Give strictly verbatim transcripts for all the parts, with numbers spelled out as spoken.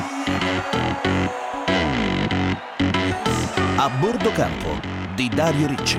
A bordo campo di Dario Ricci.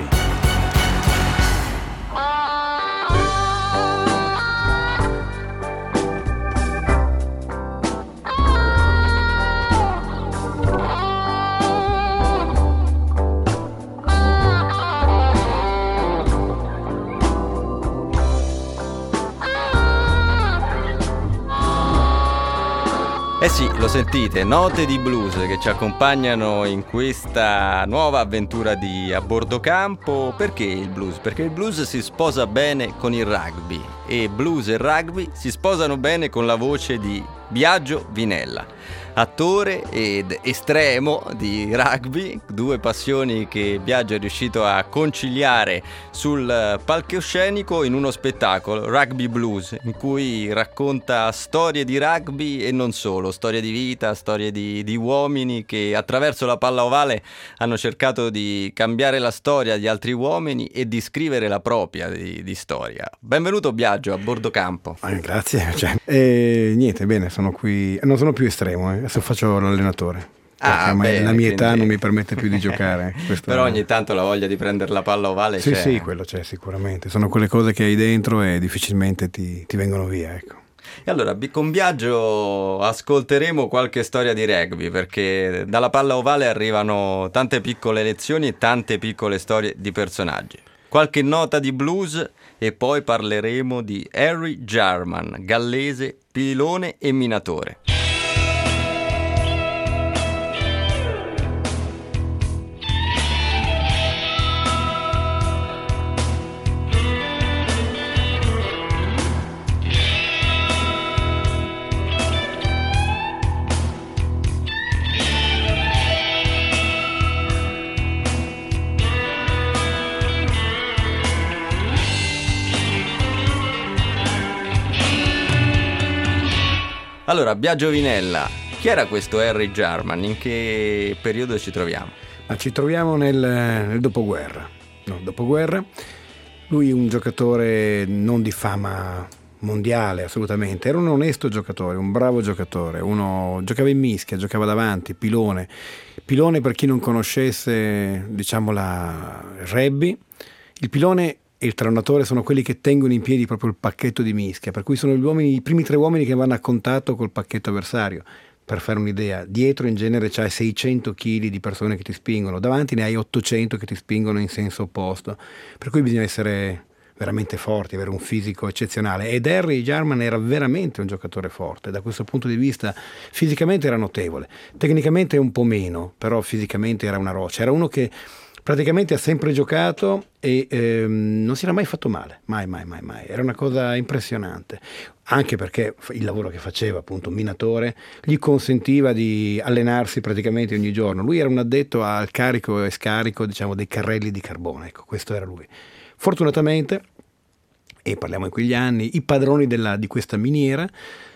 Eh sì, lo sentite, note di blues che ci accompagnano in questa nuova avventura di A Bordo Campo. Perché il blues? Perché il blues si sposa bene con il rugby e blues e rugby si sposano bene con la voce di Biagio Vinella, attore ed estremo di rugby, due passioni che Biagio è riuscito a conciliare sul palcoscenico in uno spettacolo, Rugby Blues, in cui racconta storie di rugby e non solo, storie di vita, storie di, di uomini che attraverso la palla ovale hanno cercato di cambiare la storia di altri uomini e di scrivere la propria di, di storia. Benvenuto Biagio a Bordo Campo. Eh, grazie. Cioè, eh, niente, bene, sono qui, non sono più estremo, eh. Adesso faccio l'allenatore. Ah, bene, la mia età quindi... non mi permette più di giocare. Però ogni tanto la voglia di prendere la palla ovale sì, c'è. Sì, sì, quello c'è sicuramente. Sono quelle cose che hai dentro e difficilmente ti, ti vengono via, ecco. E allora con Biagio ascolteremo qualche storia di rugby, perché dalla palla ovale arrivano tante piccole lezioni e tante piccole storie di personaggi. Qualche nota di blues e poi parleremo di Harry Jarman, gallese, pilone e minatore. Allora, Biagio Vinella, chi era questo Harry Jarman? In che periodo ci troviamo? Ma ci troviamo nel, nel dopoguerra. No, dopoguerra. Lui è un giocatore non di fama mondiale, assolutamente. Era un onesto giocatore, un bravo giocatore. Uno giocava in mischia, giocava davanti, pilone. Pilone, per chi non conoscesse, diciamo, la il rugby. Il pilone e il tronatore sono quelli che tengono in piedi proprio il pacchetto di mischia, per cui sono gli uomini, i primi tre uomini che vanno a contatto col pacchetto avversario. Per fare un'idea, dietro in genere c'hai seicento chili di persone che ti spingono, davanti ne hai ottocento che ti spingono in senso opposto, per cui bisogna essere veramente forti, avere un fisico eccezionale, ed Harry Jarman era veramente un giocatore forte, da questo punto di vista fisicamente era notevole, tecnicamente un po' meno, però fisicamente era una roccia, era uno che praticamente ha sempre giocato e ehm, non si era mai fatto male, mai, mai, mai, mai. Era una cosa impressionante, anche perché il lavoro che faceva, appunto, minatore, gli consentiva di allenarsi praticamente ogni giorno. Lui era un addetto al carico e scarico, diciamo, dei carrelli di carbone, ecco, questo era lui. Fortunatamente, e parliamo in quegli anni, i padroni della, di questa miniera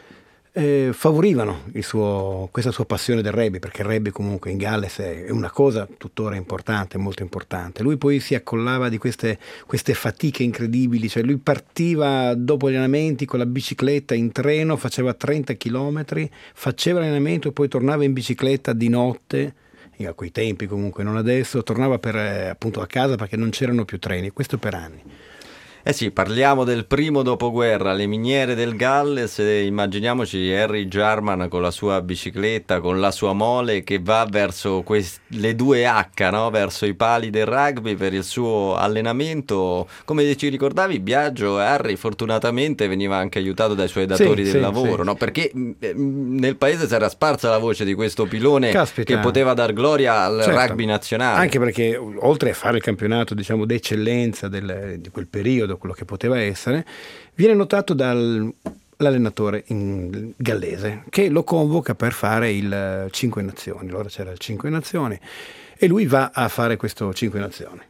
Eh, favorivano il suo, questa sua passione del rugby, perché il rugby comunque in Galles è una cosa tuttora importante, molto importante. Lui poi si accollava di queste, queste fatiche incredibili, cioè lui partiva dopo gli allenamenti con la bicicletta in treno, faceva trenta chilometri, faceva l'allenamento e poi tornava in bicicletta di notte, a quei tempi comunque, non adesso, tornava per, eh, appunto a casa perché non c'erano più treni, questo per anni. Eh sì, parliamo del primo dopoguerra, le miniere del Galles, e immaginiamoci Harry Jarman con la sua bicicletta, con la sua mole che va verso quest- le due acca, no? Verso i pali del rugby per il suo allenamento. Come ci ricordavi, Biagio, Harry fortunatamente veniva anche aiutato dai suoi datori sì, del sì, lavoro, sì. no? Perché mh, nel paese si era sparsa la voce di questo pilone. Caspita. Che poteva dar gloria al Certo. rugby nazionale. Anche perché oltre a fare il campionato, diciamo, d'eccellenza del, di quel periodo, quello che poteva essere, viene notato dall'allenatore in gallese che lo convoca per fare il Cinque Nazioni. Allora c'era il Cinque Nazioni e lui va a fare questo Cinque Nazioni.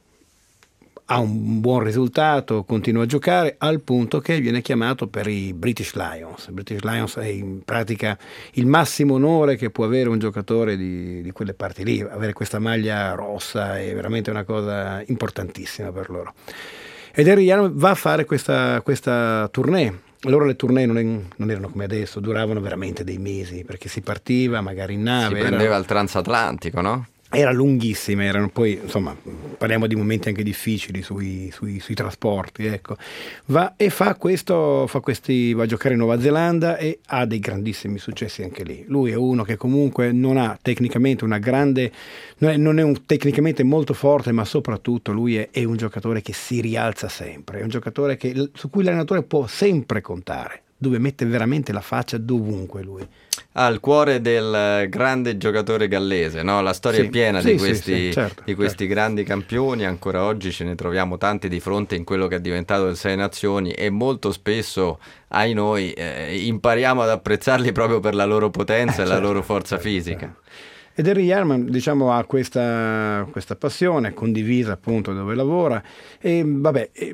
Ha un buon risultato, continua a giocare al punto che viene chiamato per i British Lions. British Lions è in pratica il massimo onore che può avere un giocatore di, di quelle parti lì. Avere questa maglia rossa è veramente una cosa importantissima per loro. Ed Harry Jarman va a fare questa, questa tournée allora le tournée non, è, non erano come adesso, duravano veramente dei mesi, perché si partiva magari in nave. Si prendeva era, il transatlantico, no? Era lunghissima, erano poi, insomma, parliamo di momenti anche difficili sui, sui, sui trasporti, ecco. Va e fa questo, fa questi, va a giocare in Nuova Zelanda e ha dei grandissimi successi anche lì. Lui è uno che comunque non ha tecnicamente una grande, non è, non è un, tecnicamente molto forte, ma soprattutto lui è, è un giocatore che si rialza sempre, è un giocatore che, su cui l'allenatore può sempre contare, dove mette veramente la faccia dovunque lui. Al cuore del grande giocatore gallese, no? La storia Sì, è piena sì, di sì, questi, sì, certo, di questi certo. grandi campioni, ancora oggi ce ne troviamo tanti di fronte in quello che è diventato il Sei Nazioni e molto spesso, ai noi, eh, impariamo ad apprezzarli proprio per la loro potenza Eh, e certo, la loro forza certo, fisica. certo. Ed Harry Yarman, diciamo, ha questa, questa passione condivisa appunto dove lavora e vabbè... E,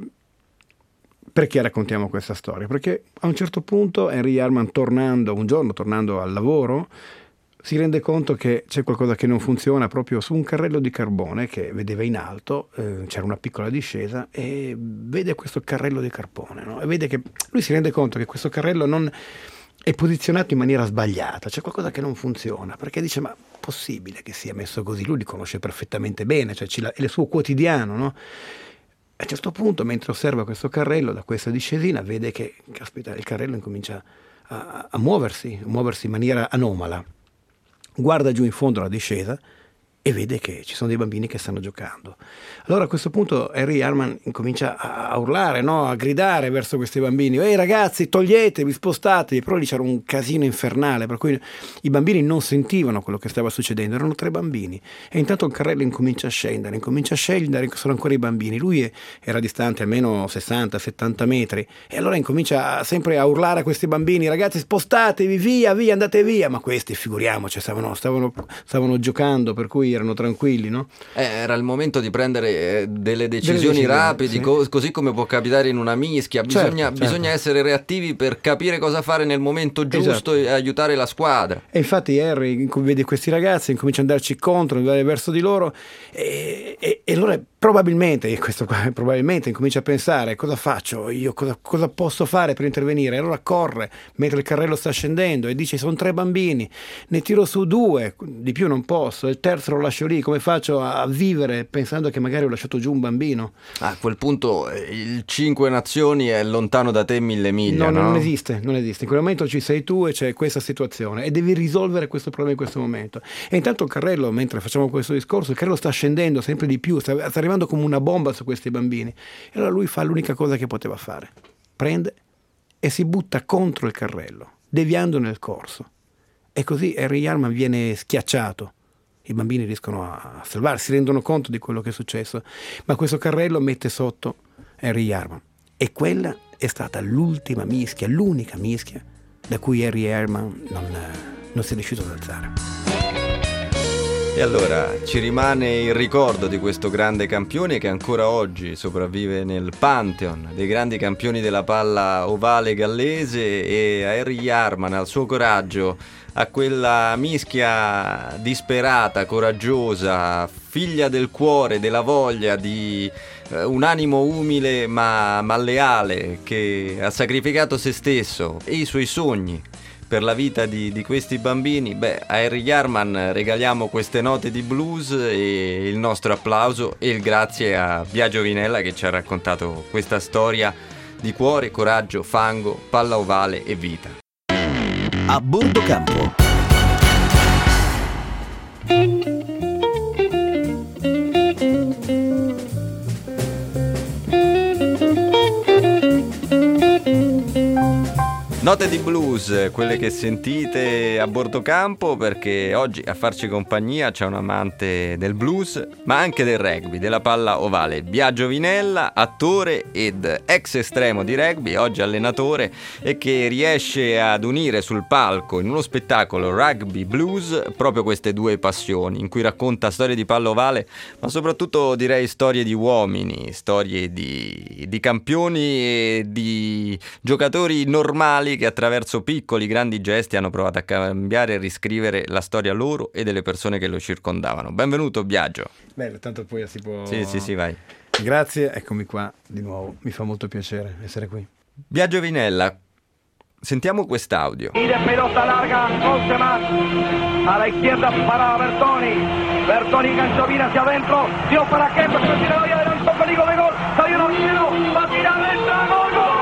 perché raccontiamo questa storia? Perché a un certo punto Henry Yarman, tornando un giorno, tornando al lavoro, si rende conto che c'è qualcosa che non funziona proprio su un carrello di carbone che vedeva in alto, eh, c'era una piccola discesa e vede questo carrello di carbone, no? E vede che lui si rende conto che questo carrello non è posizionato in maniera sbagliata, c'è qualcosa che non funziona, perché dice ma possibile che sia messo così? Lui li conosce perfettamente bene, cioè è il suo quotidiano, no? A un certo punto, mentre osserva questo carrello da questa discesina, vede che, caspita, il carrello incomincia a, a muoversi, a muoversi in maniera anomala. Guarda giù in fondo la discesa e vede che ci sono dei bambini che stanno giocando. Allora a questo punto Henry Yarman incomincia a urlare, no? A gridare verso questi bambini: ehi ragazzi, toglietevi, spostatevi. Però lì c'era un casino infernale, per cui i bambini non sentivano quello che stava succedendo, erano tre bambini. E intanto il carrello incomincia a scendere, incomincia a scendere, sono ancora i bambini. Lui era distante almeno sessanta settanta metri e allora incomincia sempre a urlare a questi bambini: ragazzi, spostatevi, via, via, andate via. Ma questi, figuriamoci, stavano, stavano, stavano giocando, per cui erano tranquilli, no? Eh, era il momento di prendere eh, delle decisioni, Delle decisioni, rapide, sì. co- così come può capitare in una mischia. Bisogna, Certo, certo. bisogna essere reattivi per capire cosa fare nel momento giusto Esatto. e aiutare la squadra. E infatti Harry vede questi ragazzi, incomincia ad andarci contro, andare verso di loro e, e, e allora probabilmente, e questo qua, probabilmente incomincia a pensare: cosa faccio io, cosa, cosa posso fare per intervenire? E allora corre mentre il carrello sta scendendo e dice: sono tre bambini, ne tiro su due, di più non posso, il terzo lo lascio lì, come faccio a vivere pensando che magari ho lasciato giù un bambino? A quel punto eh, il Cinque Nazioni è lontano da te mille miglia, No, no? non esiste, non esiste. In quel momento ci sei tu e c'è questa situazione e devi risolvere questo problema in questo momento. E intanto il carrello, mentre facciamo questo discorso, il carrello sta scendendo sempre di più, sta, sta arrivando come una bomba su questi bambini. E allora lui fa l'unica cosa che poteva fare: prende e si butta contro il carrello, deviandone il corso. E così Henry Yarman viene schiacciato. I bambini riescono a salvarsi, si rendono conto di quello che è successo, ma questo carrello mette sotto Henry Yarman. E quella è stata l'ultima mischia, l'unica mischia da cui Henry Yarman non, non si è riuscito ad alzare. E allora ci rimane il ricordo di questo grande campione che ancora oggi sopravvive nel pantheon dei grandi campioni della palla ovale gallese, e a Henry Yarman, al suo coraggio, a quella mischia disperata, coraggiosa, figlia del cuore, della voglia, di eh, un animo umile ma, ma leale, che ha sacrificato se stesso e i suoi sogni per la vita di, di questi bambini. Beh, a Henry Yarman regaliamo queste note di blues e il nostro applauso e il grazie a Biagio Vinella che ci ha raccontato questa storia di cuore, coraggio, fango, palla ovale e vita. A bordo campo. Note di blues, quelle che sentite a bordo campo, perché oggi a farci compagnia c'è un amante del blues, ma anche del rugby, della palla ovale. Biagio Vinella, attore ed ex estremo di rugby, oggi allenatore, e che riesce ad unire sul palco in uno spettacolo rugby blues proprio queste due passioni, in cui racconta storie di palla ovale, ma soprattutto direi storie di uomini, storie di, di campioni e di giocatori normali che attraverso piccoli grandi gesti hanno provato a cambiare e riscrivere la storia loro e delle persone che lo circondavano. Benvenuto Biagio. Beh, tanto poi si può... Sì, sì, sì, vai. Grazie, eccomi qua di nuovo, mi fa molto piacere essere qui. Biagio Vinella, Sentiamo quest'audio. Y de pelota larga, once más. A la izquierda para Bertoni. Bertoni gancho bien hacia adentro. Dio para qué, porque no tiene hoy adelantó peligro de gol. Salió un arquero, va a tirar dentro. Gol, gol,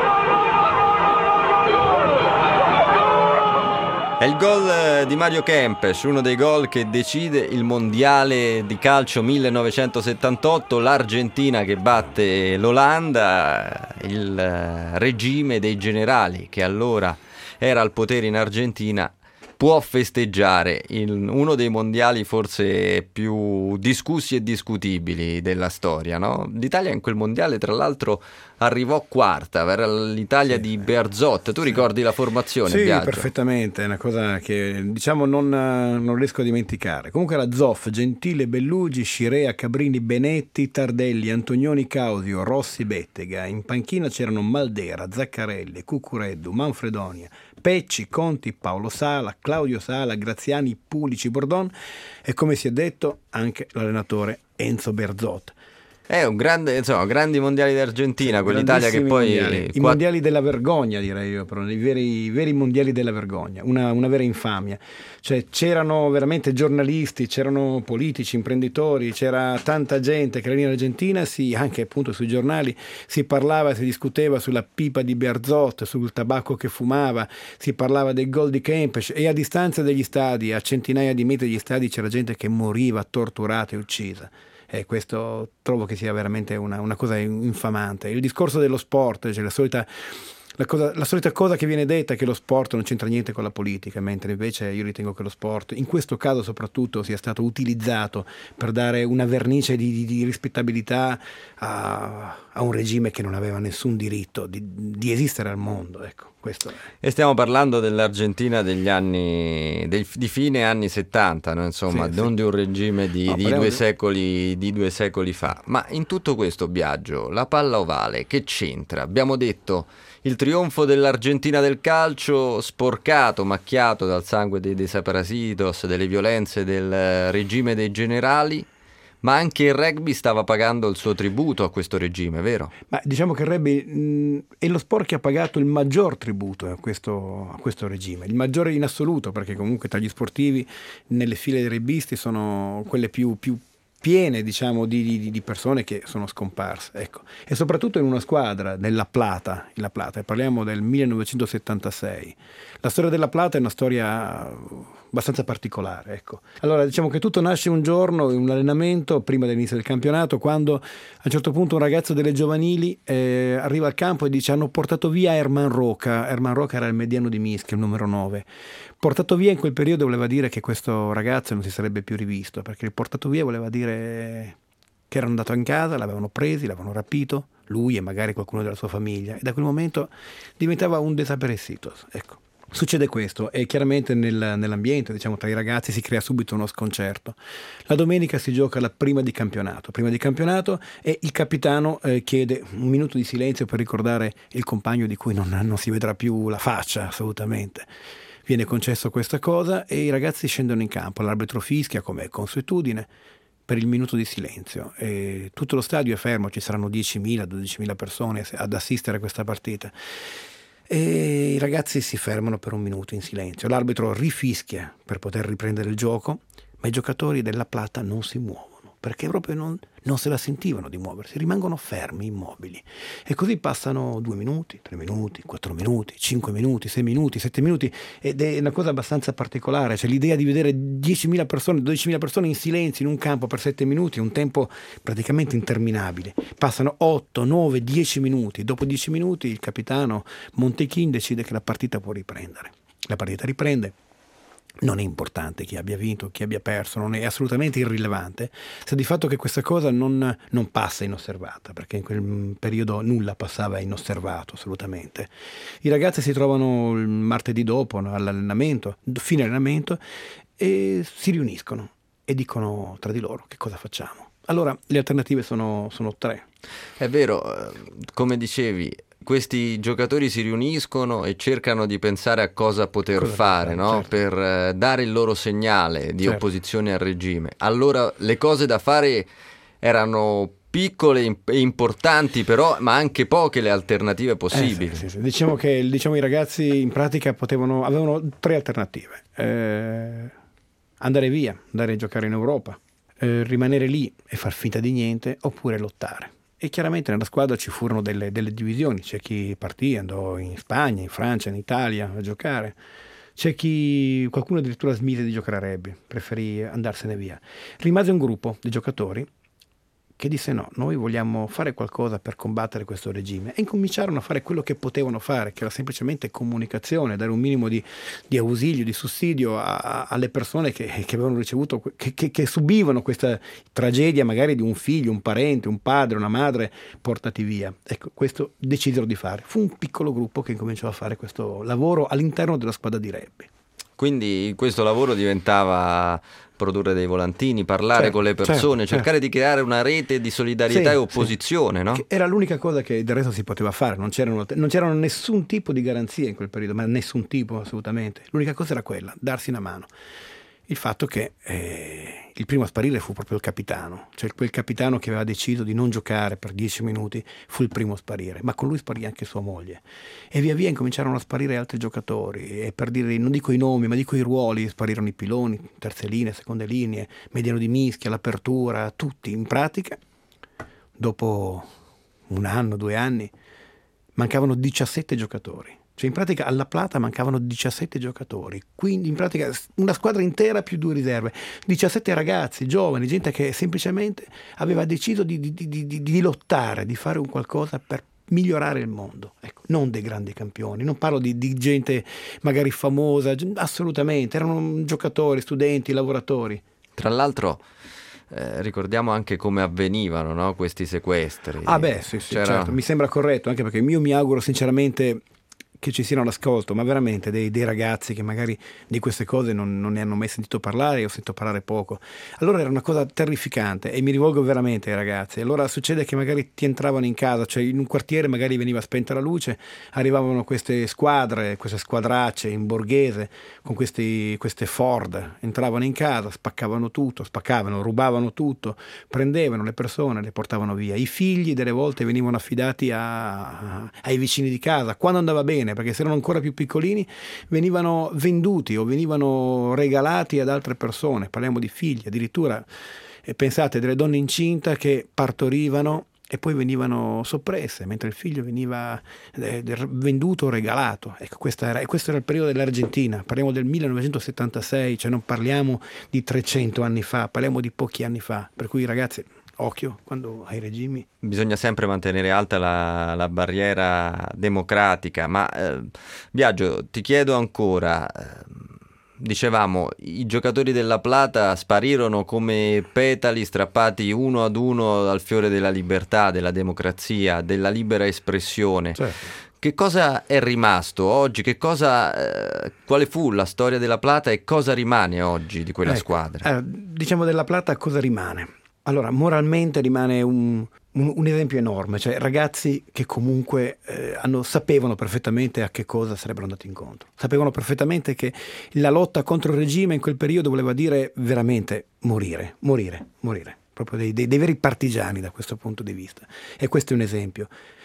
È il gol di Mario Kempes, uno dei gol che decide il mondiale di calcio millenovecentosettantotto, l'Argentina che batte l'Olanda, il regime dei generali che allora era al potere in Argentina può festeggiare il, uno dei mondiali forse più discussi e discutibili della storia, no? L'Italia in quel mondiale tra l'altro arrivò quarta, era l'Italia sì, di Bearzot. Tu sì. ricordi la formazione? Sì, Biagio? Perfettamente, è una cosa che diciamo non, non riesco a dimenticare. Comunque la Zoff, Gentile, Bellugi, Scirea, Cabrini, Benetti, Tardelli, Antonioni, Causio, Rossi, Bettega. In panchina c'erano Maldera, Zaccarelli, Cucureddu, Manfredonia, Pecci, Conti, Paolo Sala, Claudio Sala, Graziani, Pulici, Bordon e, come si è detto, anche l'allenatore Enzo Bearzot. È un grande, insomma, grandi mondiali d'Argentina, sì, quell'Italia che poi... Mondiali. I Quatt- mondiali della vergogna, direi io, però, i veri, i veri mondiali della vergogna, una, una vera infamia. Cioè c'erano veramente giornalisti, c'erano politici, imprenditori, c'era tanta gente che era in Argentina, sì, anche appunto sui giornali si parlava, si discuteva sulla pipa di Bearzot, sul tabacco che fumava, si parlava del gol di Kempes e a distanza degli stadi, a centinaia di metri dagli stadi c'era gente che moriva torturata e uccisa. E questo trovo che sia veramente una, una cosa infamante. Il discorso dello sport, cioè la solita, la, cosa, la solita cosa che viene detta, che lo sport non c'entra niente con la politica, mentre invece io ritengo che lo sport, in questo caso soprattutto, sia stato utilizzato per dare una vernice di, di, di rispettabilità a, a un regime che non aveva nessun diritto di, di esistere al mondo, ecco. Questo è. E stiamo parlando dell'Argentina degli anni del, di fine anni settanta, no? Insomma, sì, non sì. di un regime di, no, di, due di... Secoli, di due secoli fa. Ma in tutto questo, Biagio, la palla ovale che c'entra? Abbiamo detto il trionfo dell'Argentina del calcio, sporcato, macchiato dal sangue dei desaparecidos, delle violenze del regime dei generali. Ma anche il rugby stava pagando il suo tributo a questo regime, vero? Ma diciamo che il rugby mh, è lo sport che ha pagato il maggior tributo a questo, a questo regime, il maggiore in assoluto, perché comunque tra gli sportivi nelle file dei rugbisti sono quelle più, più piene, diciamo, di, di, di persone che sono scomparse, ecco. E soprattutto in una squadra della Plata, la Plata, e parliamo del millenovecentosettantasei. La storia della Plata è una storia abbastanza particolare, ecco. Allora, diciamo che tutto nasce un giorno in un allenamento prima dell'inizio del campionato, quando a un certo punto un ragazzo delle giovanili eh, arriva al campo e dice: hanno portato via Herman Roca. Herman Roca era il mediano di Mischia, il numero nove. Portato via in quel periodo voleva dire che questo ragazzo non si sarebbe più rivisto, perché il portato via voleva dire che era andato in casa, l'avevano presi, l'avevano rapito, lui e magari qualcuno della sua famiglia, e da quel momento diventava un desaparecidos, ecco. Succede questo e chiaramente nel, nell'ambiente, diciamo, tra i ragazzi si crea subito uno sconcerto. La domenica si gioca la prima di campionato, prima di campionato e il capitano eh, chiede un minuto di silenzio per ricordare il compagno di cui non, non si vedrà più la faccia assolutamente. Viene concesso questa cosa e i ragazzi scendono in campo, l'arbitro fischia come è consuetudine per il minuto di silenzio e tutto lo stadio è fermo, ci saranno diecimila dodicimila persone ad assistere a questa partita. E i ragazzi si fermano per un minuto in silenzio, l'arbitro rifischia per poter riprendere il gioco, ma i giocatori della Plata non si muovono perché proprio non, non se la sentivano di muoversi, rimangono fermi, immobili, e così passano due minuti, tre minuti, quattro minuti, cinque minuti, sei minuti, sette minuti, ed è una cosa abbastanza particolare, cioè l'idea di vedere diecimila persone, dodicimila persone in silenzio in un campo per sette minuti è un tempo praticamente interminabile. Passano otto, nove, dieci minuti, dopo dieci minuti il capitano Montechin decide che la partita può riprendere. La partita riprende. Non è importante chi abbia vinto, chi abbia perso, non è assolutamente irrilevante, sta di fatto che questa cosa non, non passa inosservata, perché in quel periodo nulla passava inosservato assolutamente. I ragazzi si trovano il martedì dopo all'allenamento, fine allenamento, e si riuniscono e dicono tra di loro: che cosa facciamo? Allora le alternative sono, sono tre. È vero, come dicevi, questi giocatori si riuniscono e cercano di pensare a cosa poter cosa fare, no? Certo. Per eh, dare il loro segnale di certo. opposizione al regime. Allora le cose da fare erano piccole e importanti però, ma anche poche le alternative possibili. Eh, sì, sì, sì. Diciamo che diciamo, i ragazzi in pratica potevano, avevano tre alternative: eh, andare via, andare a giocare in Europa, eh, rimanere lì e far finta di niente, oppure lottare. E chiaramente nella squadra ci furono delle, delle divisioni, c'è chi partì, andò in Spagna, in Francia, in Italia a giocare, c'è chi, qualcuno addirittura smise di giocare a rugby, preferì andarsene via. Rimase un gruppo di giocatori che disse no, noi vogliamo fare qualcosa per combattere questo regime, e incominciarono a fare quello che potevano fare, che era semplicemente comunicazione, dare un minimo di, di ausilio, di sussidio a, a, alle persone che, che avevano ricevuto, che, che, che subivano questa tragedia magari di un figlio, un parente, un padre, una madre portati via. Ecco, questo decisero di fare. Fu un piccolo gruppo che incominciò a fare questo lavoro all'interno della squadra di rugby. Quindi questo lavoro diventava produrre dei volantini, parlare certo, con le persone, certo, cercare certo. di creare una rete di solidarietà sì, e opposizione, sì. no? Che era l'unica cosa che del resto si poteva fare, non c'erano, non c'erano nessun tipo di garanzie in quel periodo, ma nessun tipo assolutamente. L'unica cosa era quella, darsi una mano. Il fatto che eh, il primo a sparire fu proprio il capitano, cioè quel capitano che aveva deciso di non giocare per dieci minuti fu il primo a sparire, ma con lui sparì anche sua moglie, e via via incominciarono a sparire altri giocatori, e per dire, non dico i nomi ma dico i ruoli, sparirono i piloni, terze linee, seconde linee, mediano di mischia, l'apertura, tutti. In pratica dopo un anno, due anni mancavano diciassette giocatori. Cioè in pratica alla Plata mancavano diciassette giocatori, quindi in pratica una squadra intera più due riserve, diciassette ragazzi, giovani, gente che semplicemente aveva deciso di, di, di, di, di lottare, di fare un qualcosa per migliorare il mondo. Ecco, non dei grandi campioni, non parlo di, di gente magari famosa, assolutamente, erano giocatori, studenti, lavoratori. Tra l'altro Eh, ricordiamo anche come avvenivano, no? Questi sequestri. Ah beh, sì, sì, C'era... certo, mi sembra corretto, anche perché io mi auguro sinceramente che ci siano all'ascolto, ma veramente dei, dei ragazzi che magari di queste cose non, non ne hanno mai sentito parlare, o sentito parlare poco. Allora era una cosa terrificante, e mi rivolgo veramente ai ragazzi. Allora succede che magari ti entravano in casa, cioè in un quartiere magari veniva spenta la luce, arrivavano queste squadre, queste squadracce in borghese con questi, queste Ford, entravano in casa, spaccavano tutto, spaccavano, rubavano tutto, prendevano le persone, le portavano via. I figli delle volte venivano affidati a, a, ai vicini di casa, quando andava bene, perché se erano ancora più piccolini venivano venduti o venivano regalati ad altre persone. Parliamo di figli, addirittura eh, pensate delle donne incinta che partorivano e poi venivano soppresse, mentre il figlio veniva eh, venduto o regalato. Ecco, questo era, questo era il periodo dell'Argentina, parliamo del millenovecentosettantasei, cioè non parliamo di trecento anni fa, parliamo di pochi anni fa, per cui ragazzi, occhio quando ai regimi. Bisogna sempre mantenere alta la, la barriera democratica, ma eh, Biagio, ti chiedo ancora, eh, dicevamo, i giocatori della Plata sparirono come petali strappati uno ad uno dal fiore della libertà, della democrazia, della libera espressione. Certo. Che cosa è rimasto oggi? Che cosa, eh, quale fu la storia della Plata e cosa rimane oggi di quella ecco, squadra? Eh, diciamo della Plata cosa rimane? Allora, moralmente rimane un, un, un esempio enorme, cioè ragazzi che comunque eh, hanno, sapevano perfettamente a che cosa sarebbero andati incontro, sapevano perfettamente che la lotta contro il regime in quel periodo voleva dire veramente morire, morire, morire, proprio dei, dei, dei veri partigiani da questo punto di vista, e questo è un esempio.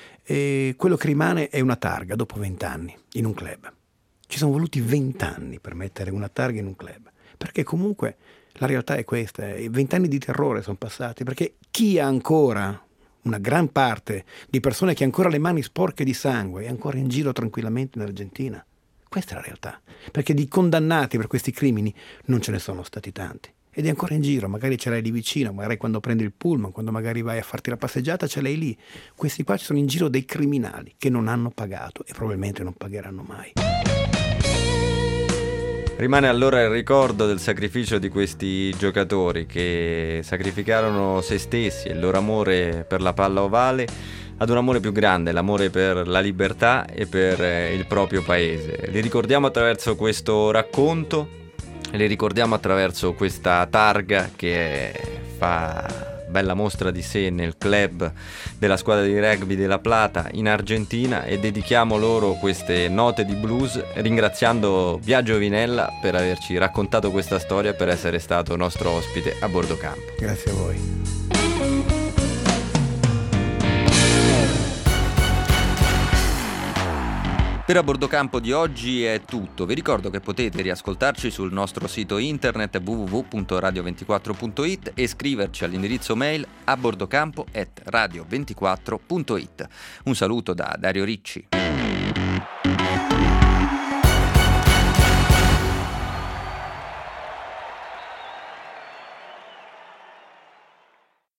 E quello che rimane è una targa dopo vent'anni in un club. Ci sono voluti vent'anni per mettere una targa in un club, perché comunque la realtà è questa, vent'anni di terrore sono passati, perché chi ha ancora, una gran parte di persone che ha ancora le mani sporche di sangue, è ancora in giro tranquillamente in Argentina. Questa è la realtà, perché di condannati per questi crimini non ce ne sono stati tanti. Ed è ancora in giro, magari ce l'hai lì vicino, magari quando prendi il pullman, quando magari vai a farti la passeggiata ce l'hai lì. Questi qua ci sono in giro dei criminali che non hanno pagato e probabilmente non pagheranno mai. Rimane allora il ricordo del sacrificio di questi giocatori che sacrificarono se stessi e il loro amore per la palla ovale ad un amore più grande, l'amore per la libertà e per il proprio paese. Li ricordiamo attraverso questo racconto, li ricordiamo attraverso questa targa che fa bella mostra di sé nel club della squadra di rugby della Plata in Argentina, e dedichiamo loro queste note di blues ringraziando Biagio Vinella per averci raccontato questa storia e per essere stato nostro ospite a bordo campo. Grazie a voi. Per A Bordo Campo di oggi è tutto. Vi ricordo che potete riascoltarci sul nostro sito internet w w w punto radio ventiquattro punto i t e scriverci all'indirizzo mail a bordocampo chiocciola radio ventiquattro punto i t. Un saluto da Dario Ricci.